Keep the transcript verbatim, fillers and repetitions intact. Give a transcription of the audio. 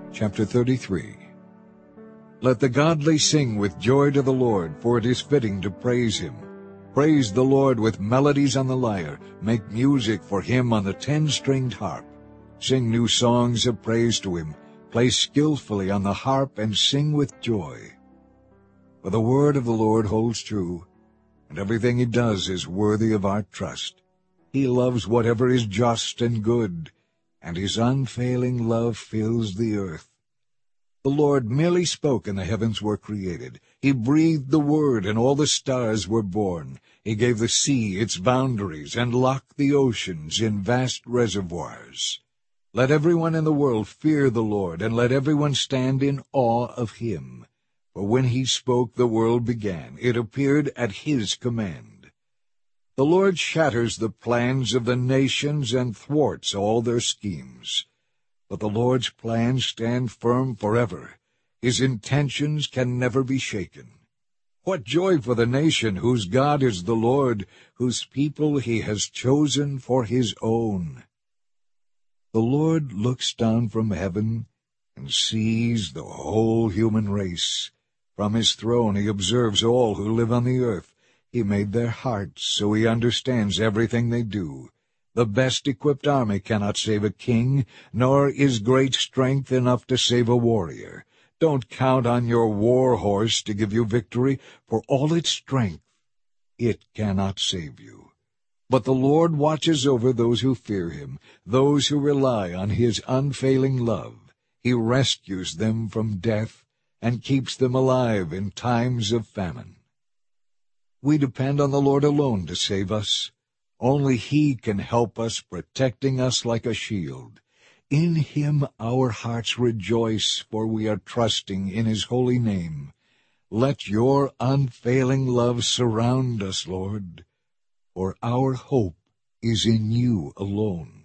Chapter thirty-three. Let the godly sing with joy to the Lord, for it is fitting to praise him. Praise the Lord with melodies on the lyre. Make music for him on the ten-stringed harp. Sing new songs of praise to him. Play skillfully on the harp and sing with joy. For the word of the Lord holds true, and everything he does is worthy of our trust. He loves whatever is just and good, and his unfailing love fills the earth. The Lord merely spoke, and the heavens were created. He breathed the word, and all the stars were born. He gave the sea its boundaries, and locked the oceans in vast reservoirs. Let everyone in the world fear the Lord, and let everyone stand in awe of him. For when he spoke, the world began. It appeared at his command. The Lord shatters the plans of the nations and thwarts all their schemes. But the Lord's plans stand firm forever. His intentions can never be shaken. What joy for the nation whose God is the Lord, whose people he has chosen for his own. The Lord looks down from heaven and sees the whole human race. From his throne he observes all who live on the earth. He made their hearts, so he understands everything they do. The best-equipped army cannot save a king, nor is great strength enough to save a warrior. Don't count on your war horse to give you victory. For all its strength, it cannot save you. But the Lord watches over those who fear him, those who rely on his unfailing love. He rescues them from death and keeps them alive in times of famine. We depend on the Lord alone to save us. Only he can help us, protecting us like a shield. In him our hearts rejoice, for we are trusting in his holy name. Let your unfailing love surround us, Lord, for our hope is in you alone.